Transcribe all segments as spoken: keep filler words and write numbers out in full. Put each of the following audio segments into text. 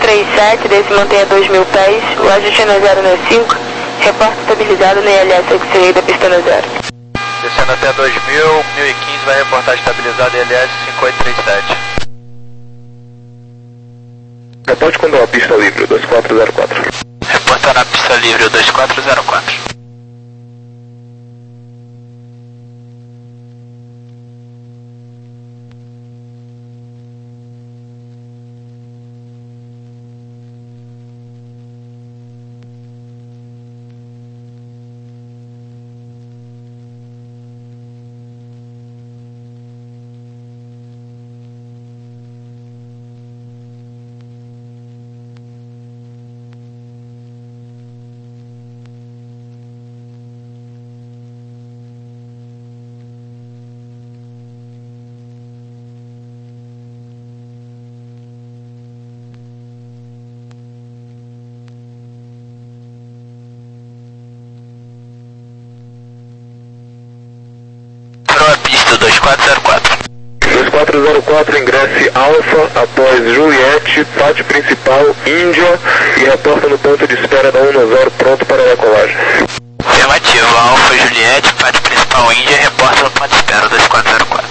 três sete, desse mantenha dois mil pés, o ajuste na zero cinco, reporte estabilizado na I L S X I da pista na zero. Descendo até dois mil, mil e quinze vai reportar estabilizado I L S cinco oito três sete. Reporte quando a pista livre, dois quatro zero quatro. Reporta na pista livre, o dois quatro zero quatro. dois quatro zero quatro. dois quatro zero quatro, ingresse Alfa após Juliette, pátio principal, Índia, e reporta no ponto de espera da um zero pronto para a decolagem. Afirmativo, Alfa Juliette, pátio principal, Índia, reporta no ponto de espera dois quatro zero quatro.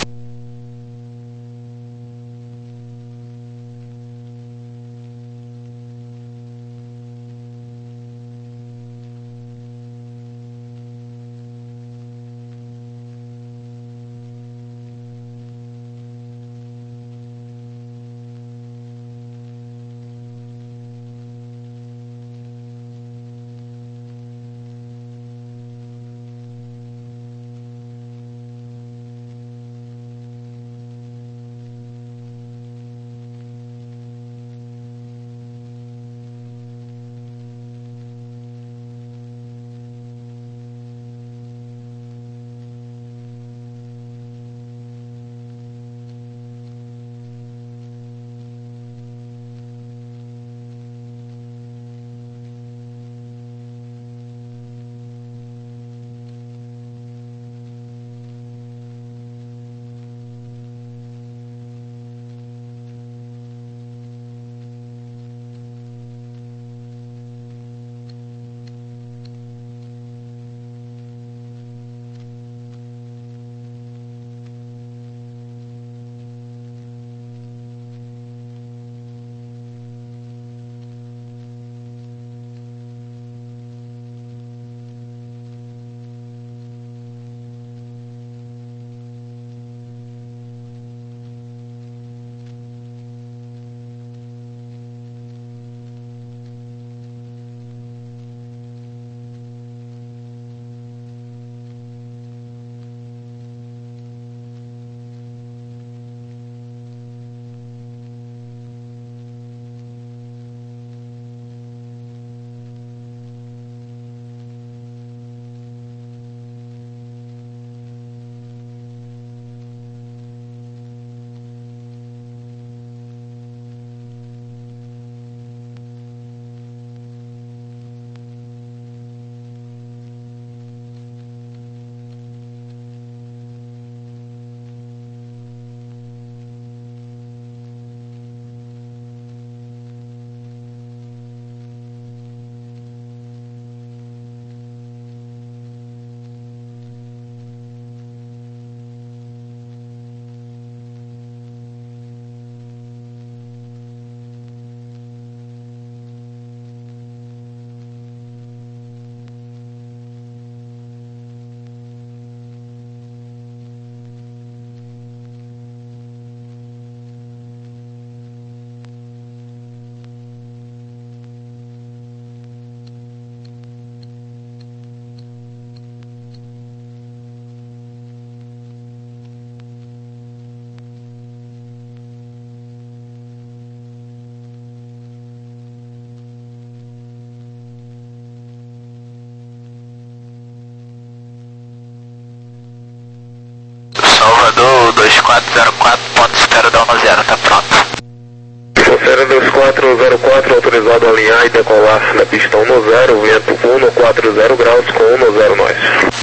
Salvador, dois quatro zero quatro, ponto espera da um zero, tá pronto. Salvador dois quatro zero quatro, autorizado a alinhar e decolar na pista um zero, vento um quatro zero graus com um zero nós.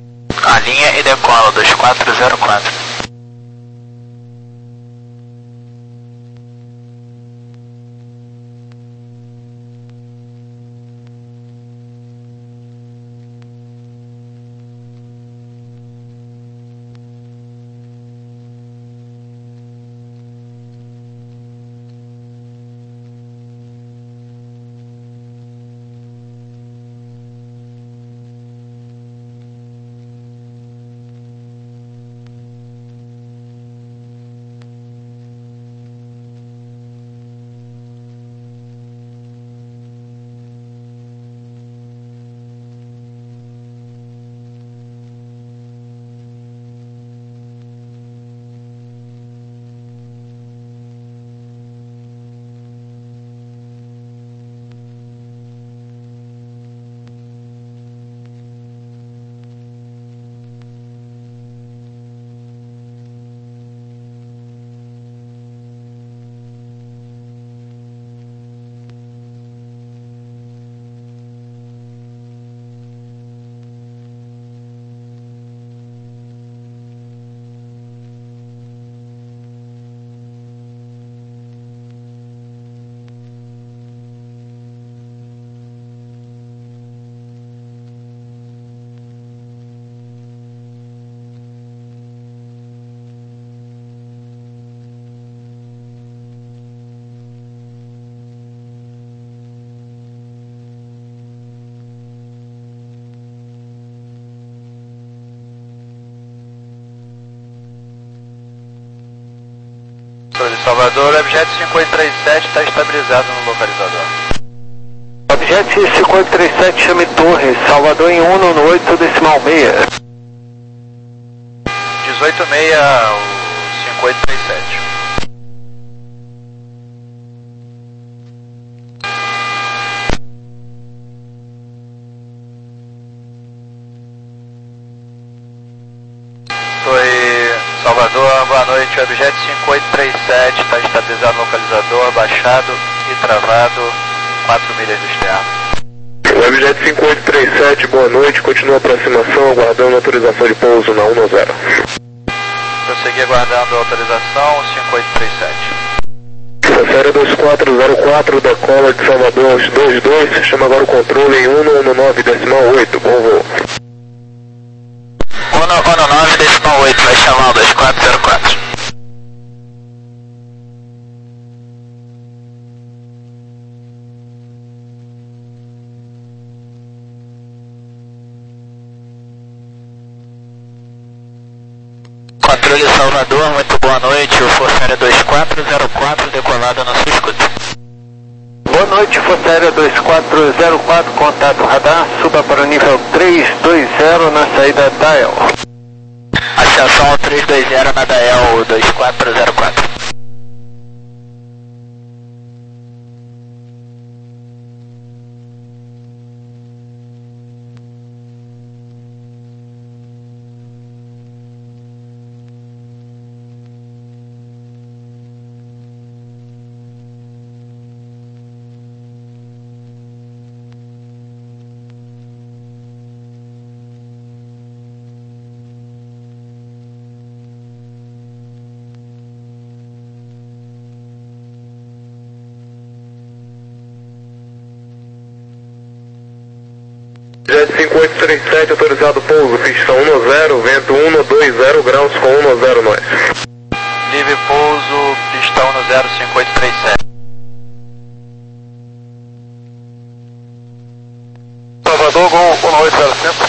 Alinha e decola, dois quatro zero quatro. Controle Salvador, Objet cinco oito três sete está estabilizado no localizador. Objet cinco oito três sete, chame Torres, Salvador em um no oito decimal seis. dezoito seis, o cinco oito três sete. Salvador, boa noite, Objet cinco oito três sete está estabilizado no localizador, baixado e travado, quatro milhas do externo. Objet cinco oito três sete, boa noite, continua a aproximação, aguardando autorização de pouso na um zero. Prosseguir aguardando a autorização, cinco oito três sete. Série dois quatro zero quatro, decola de Salvador aos dois dois, chama agora o controle em um nove decimal oito, bom voo. um nove decimal oito, vai chamar o dois quatro zero quatro. Controle Salvador, muito boa noite, o Força Aérea dois quatro zero quatro, decolado na sua escuta. Boa noite, Força Aérea dois quatro zero quatro, contato radar, suba para o nível três dois zero na saída D A E L. Ascensão três dois zero na D A E L dois quatro zero quatro. Jet cinco oito três sete, autorizado pouso, pista um zero, vento um dois zero graus com um zero nós. Livre pouso, pista um zero, cinco oito três sete. Salvador, Gol um oito zero cinco.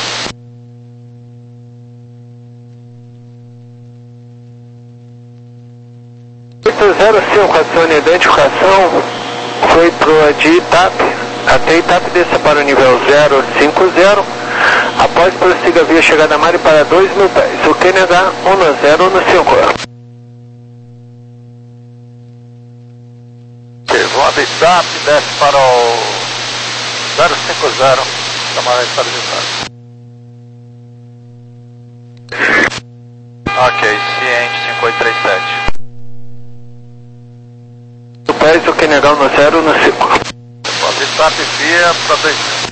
oito zero cinco, acione a identificação, foi para o A D I T A P. Até Itap desça para o nível zero cinco zero, após prossiga via chegada Mari para dois mil pés, o Q N H um zero um cinco. Voa Itap, desce para o zero cinco zero, camarada estabilizado. Ok, ciente, cinco oito três sete. O pés, o Q N H um zero um cinco. Itap via para dois mil.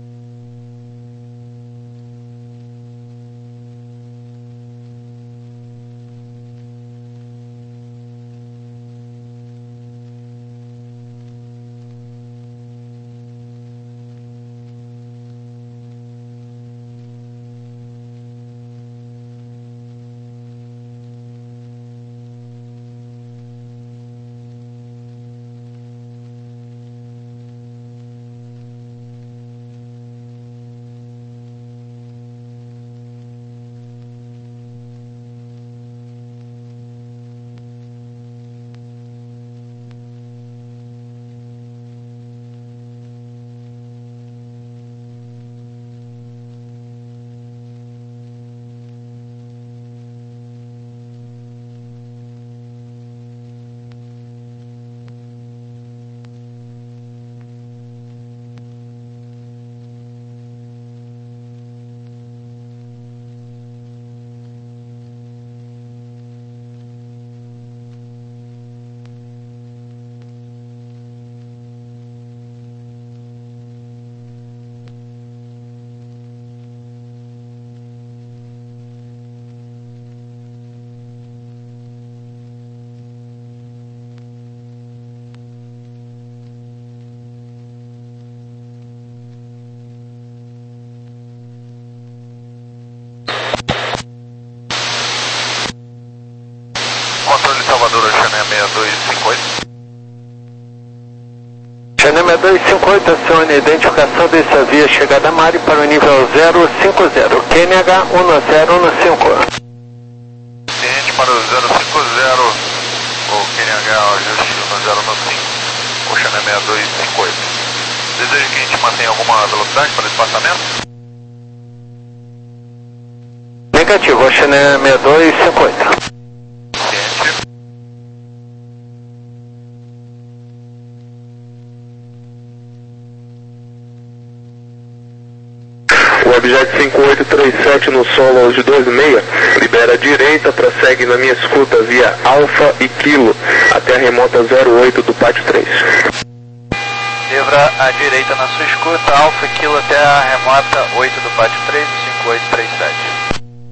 Controle Salvador, Xané seis dois cinco oito. Xané seis dois cinco oito, acione a identificação dessa via chegada Mari para o nível zero cinco zero, Q N H um zero um cinco. Ciente para o zero cinco zero, o Q N H, ajuste um zero um cinco, Oceana seis dois cinco oito. Deseja que a gente mantenha alguma velocidade para espaçamento? Negativo, Oceana seis dois cinco oito. Ciente. O objeto cinco oito três sete no solo hoje dois seis, libera a direita, prossegue na minha escuta via Alfa e Kilo, até a remota zero oito do pátio três. Livra à direita na sua escuta, Alfa e Kilo até a remota oito do pátio três, cinco oito três sete.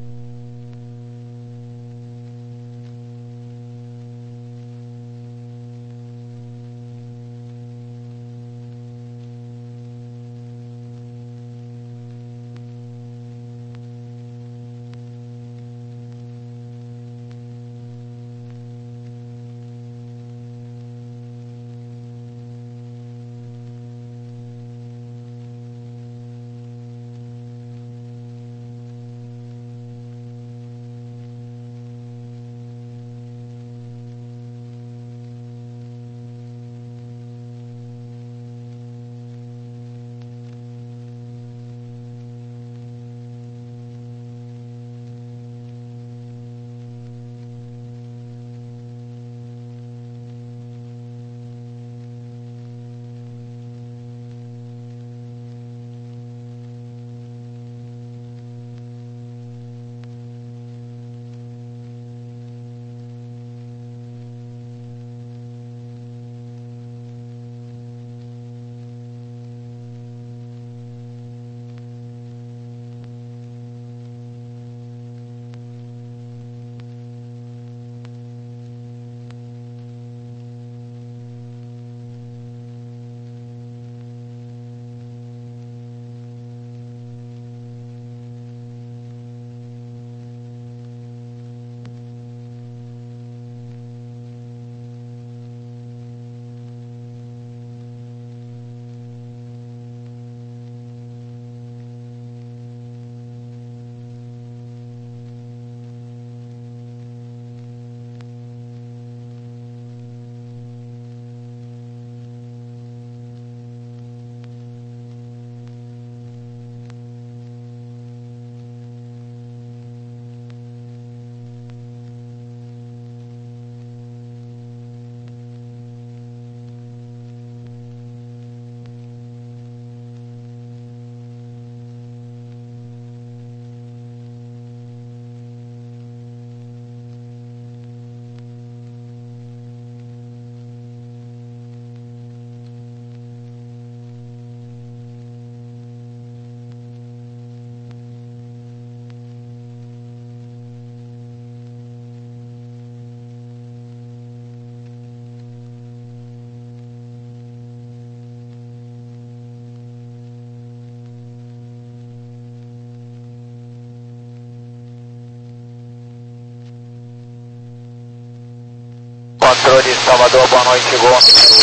Controle Salvador, boa noite, Gol.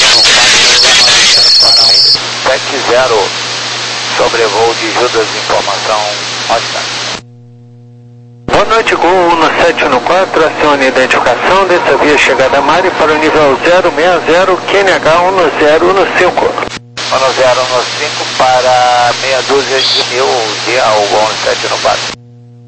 sete zero, sobrevoo de Judas, informação ótima. Boa noite, Gol um sete um quatro, acione identificação dessa via chegada Mari para o nível zero seis zero, Q N H um zero um cinco. um zero um cinco para meia dúzia de mil, dia o Gol um sete um quatro.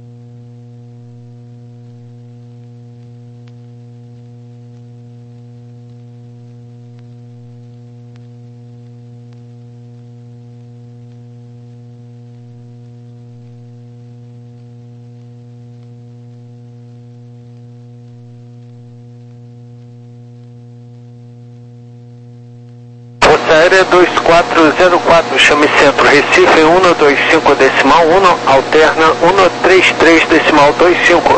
Aérea dois quatro zero quatro, chame centro, Recife um dois cinco decimal um, alterna um três três decimal dois cinco.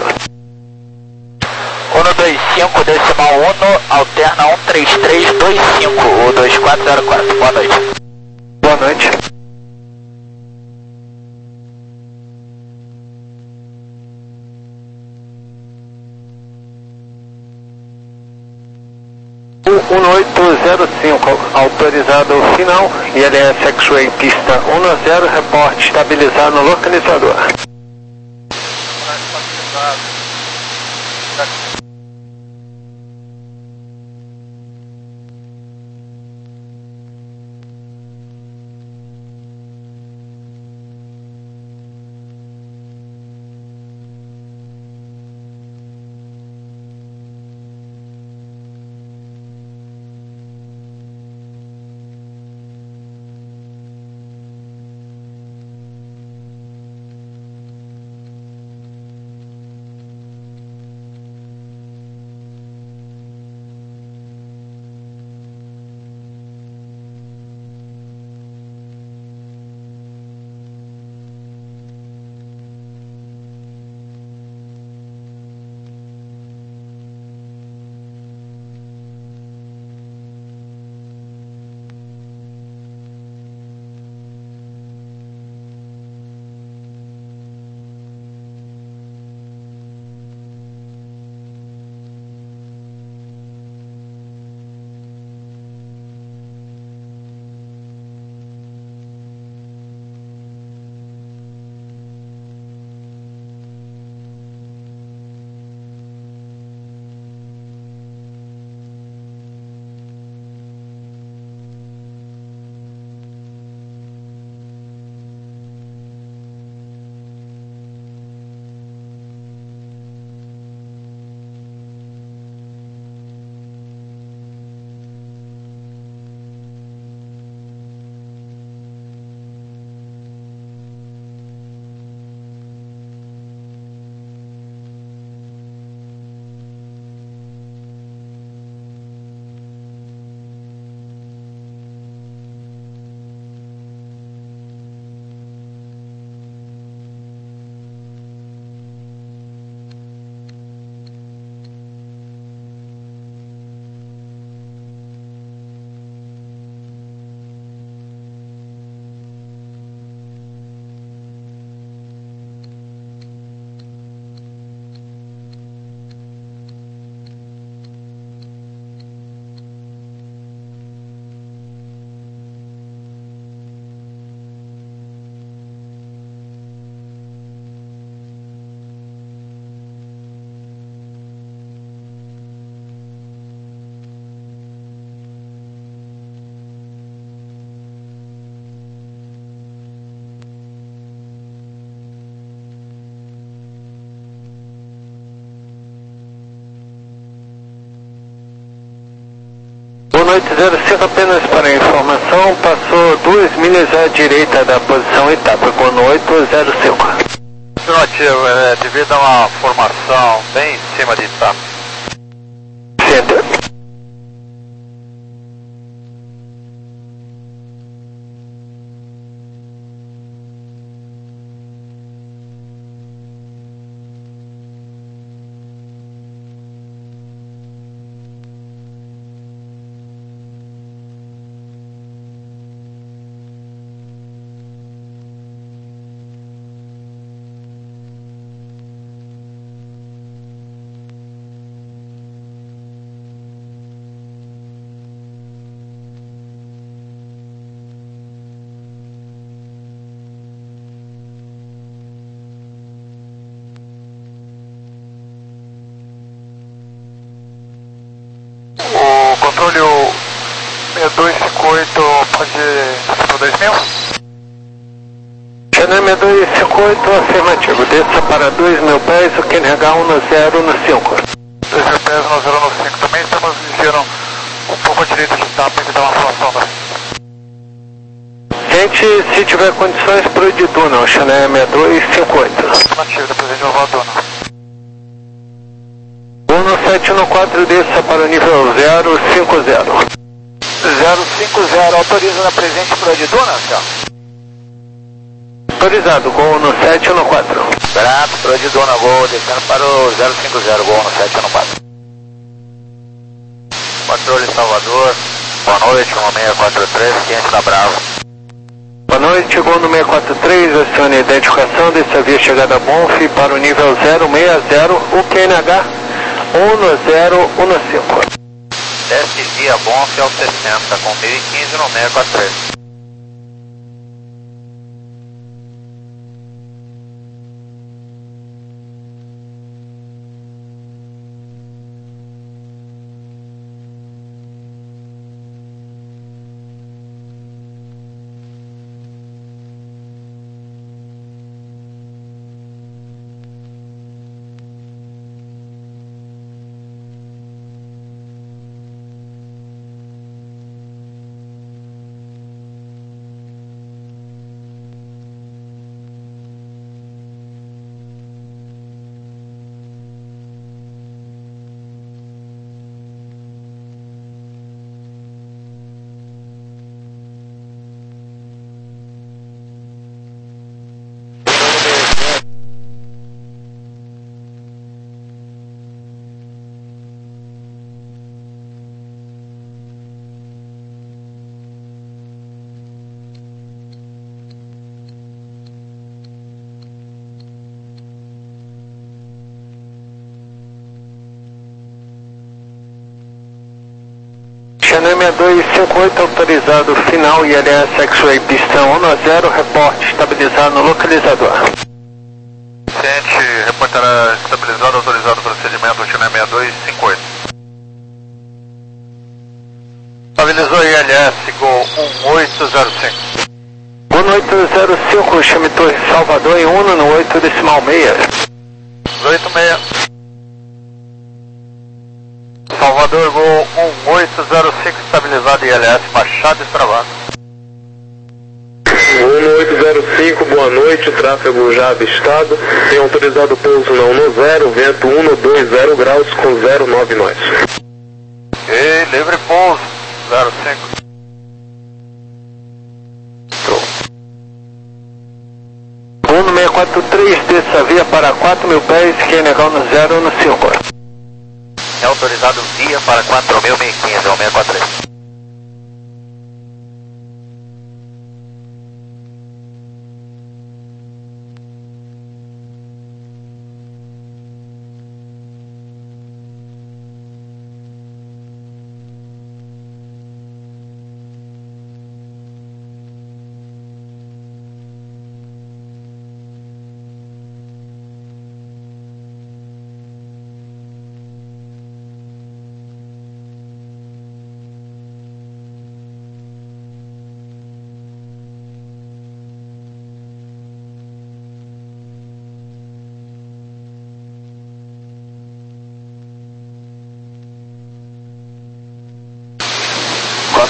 um dois cinco decimal um, alterna um três três dois cinco, o dois quatro zero quatro, boa noite. Boa noite. um oito zero cinco, autorizado final, I L S X-Ray pista um zero, reporte estabilizado no localizador. oito zero cinco, apenas para informação, passou duas milhas à direita da posição etapa, com oito zero cinco. Afirmativo, é, devido a uma formação bem em cima de Itapa. Center. O controle seis dois cinco oito pode para dois mil? Channel seis dois cinco oito, afirmativo. Desça para dois mil pés, o Kenny H um zero no cinco. dois mil pés, um zero no cinco. Também estamos ligeiro um pouco à direita de Itapa, que dá uma formação da... Gente, se tiver condições, para o de Duna, o Channel seis dois cinco oito. Afirmativo, depois a gente vai voar a Duna. um sete um quatro, desça para o nível zero cinco zero. zero cinco zero, autoriza na presente para de Duna, senhor? Autorizado, gol no sete um quatro. Grato, para de Duna, gol, descendo para o zero cinco zero, gol no sete um quatro. Controle Salvador, boa noite, um seis quatro três, quente da Bravo. Boa noite, gol no seis quatro três, acione a identificação dessa via chegada a Bonf para o nível zero seis zero, o Q N H um zero um cinco. Desce via Bonf ao sessenta, com mil e quinze no seis quatro três. Channel seis dois cinco oito, autorizado, final I L S X-Ray pistão um zero, reporte estabilizado no localizador. Ciente, reportará estabilizado, autorizado procedimento, Channel seis dois cinco oito. Estabilizou I L S, gol um oito zero cinco. um oito zero cinco, chame Torre Salvador em um no oito decimal seis. oito seis. Salvador, gol um oito zero cinco, estabilizado I L S, Machado extravado. um oito zero cinco, boa noite, tráfego já avistado, tem autorizado pouso não no zero, vento um no dois zero graus com zero nove nós. Ok, livre pouso, zero cinco. um no seis quatro três, desça via para quatro mil pés, Q N H no zero no cinco. É autorizado via para quatro mil e quinze, é o seis quatro três.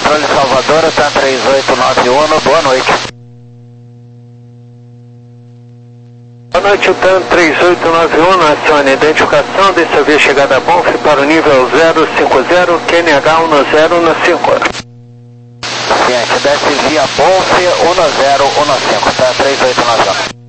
controle Salvador, tá três oito nove um, boa noite. Boa noite, o T A M três oito nove um, acione identificação, dessa via chegada a Bonf para o nível zero cinco zero, Q N H um zero um cinco. Ciente, desce via Bonf um zero um cinco, tá três oito nove um.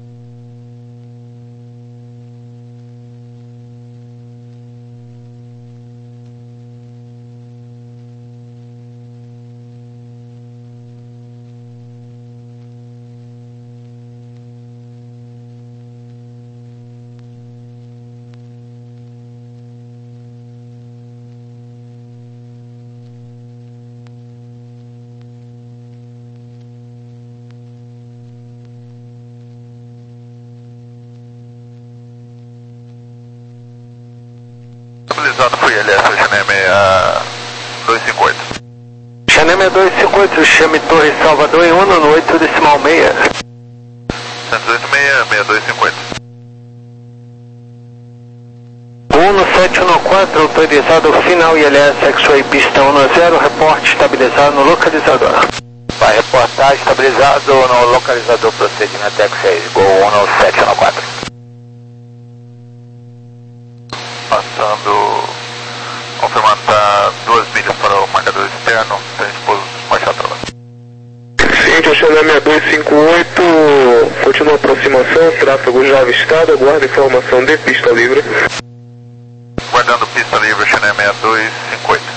Estabilizado fui L S, Xaneme dois cinco oito. Xaneme dois cinco oito, chame Torre Salvador em um no oito decimal seis. cento e oito seis, seis dois cinco oito. um no sete um quatro, autorizado final I L S X-Ray pista um zero, reporte estabilizado no localizador. Vai reportar estabilizado no localizador, procedimento X-Ray, Gol um no sete um quatro. Passando, confirmando, tá duas milhas para o marcador externo, tem disposto marchar para lá. Ciente, o Xaneme dois cinco oito, continua a aproximação, tráfego já avistado, aguarda informação de pista livre. Guardando pista livre, Xaneme dois cinco oito.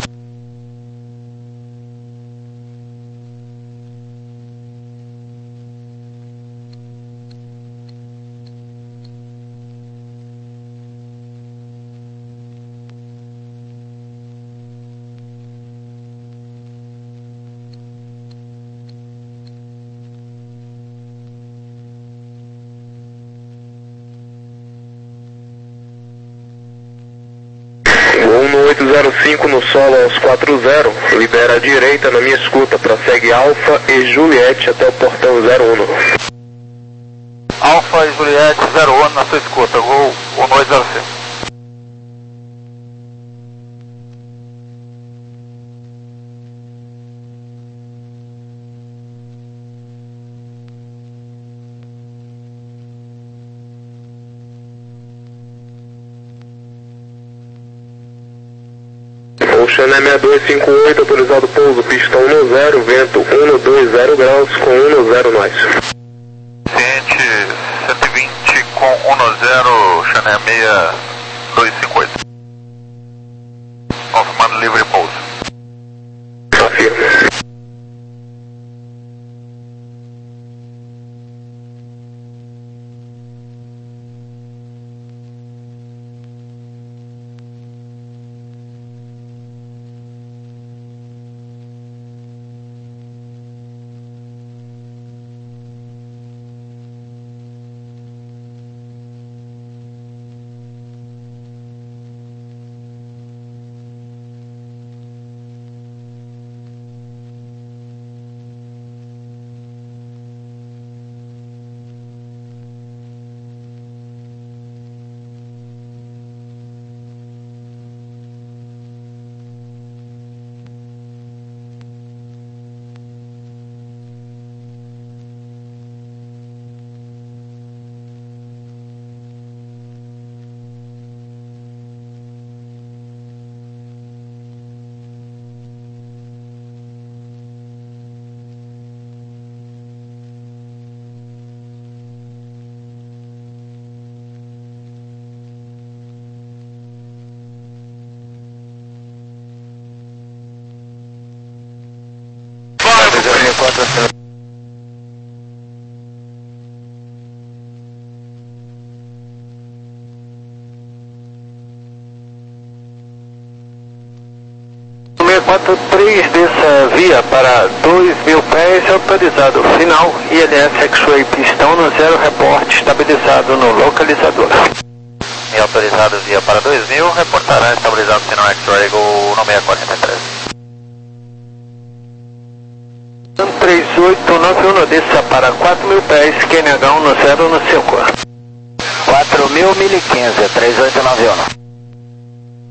um no oito zero cinco no solo aos quatro zero, libera a direita na minha escuta, prossegue Alfa e Juliette até o portão zero um. Alfa e Juliette zero um na sua escuta, Gol um dois zero cinco. O Xaneme dois cinco oito, autorizado pouso, pista um no zero, vento um no dois zero graus, com um no zero nós. Ciente, cento e vinte com um no zero, Xaneme dois cinco oito. Confirmando livre pouso. Afirma. seis quatro três dessa via para dois mil pés, autorizado final I L S X-Ray pista um zero, reporte estabilizado no localizador. E autorizado via para dois mil, reportará estabilizado final X-Ray Gol um seis quatro três. três oito nove um, desça para quatro mil pés, Q N H um zero um cinco. quatro mil, mil e quinze, três oito nove um.